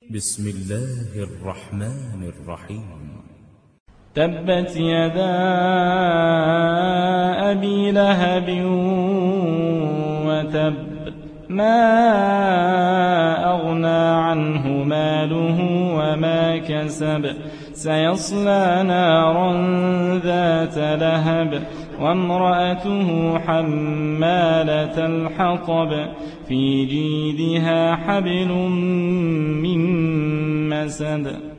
بسم الله الرحمن الرحيم تبت يدا أبي لهب وتب ما أغنى عنه ماله وما كسب سيصلى نارا ذات لهب وامرأته حمالة الحطب في جيدها حبل من مسد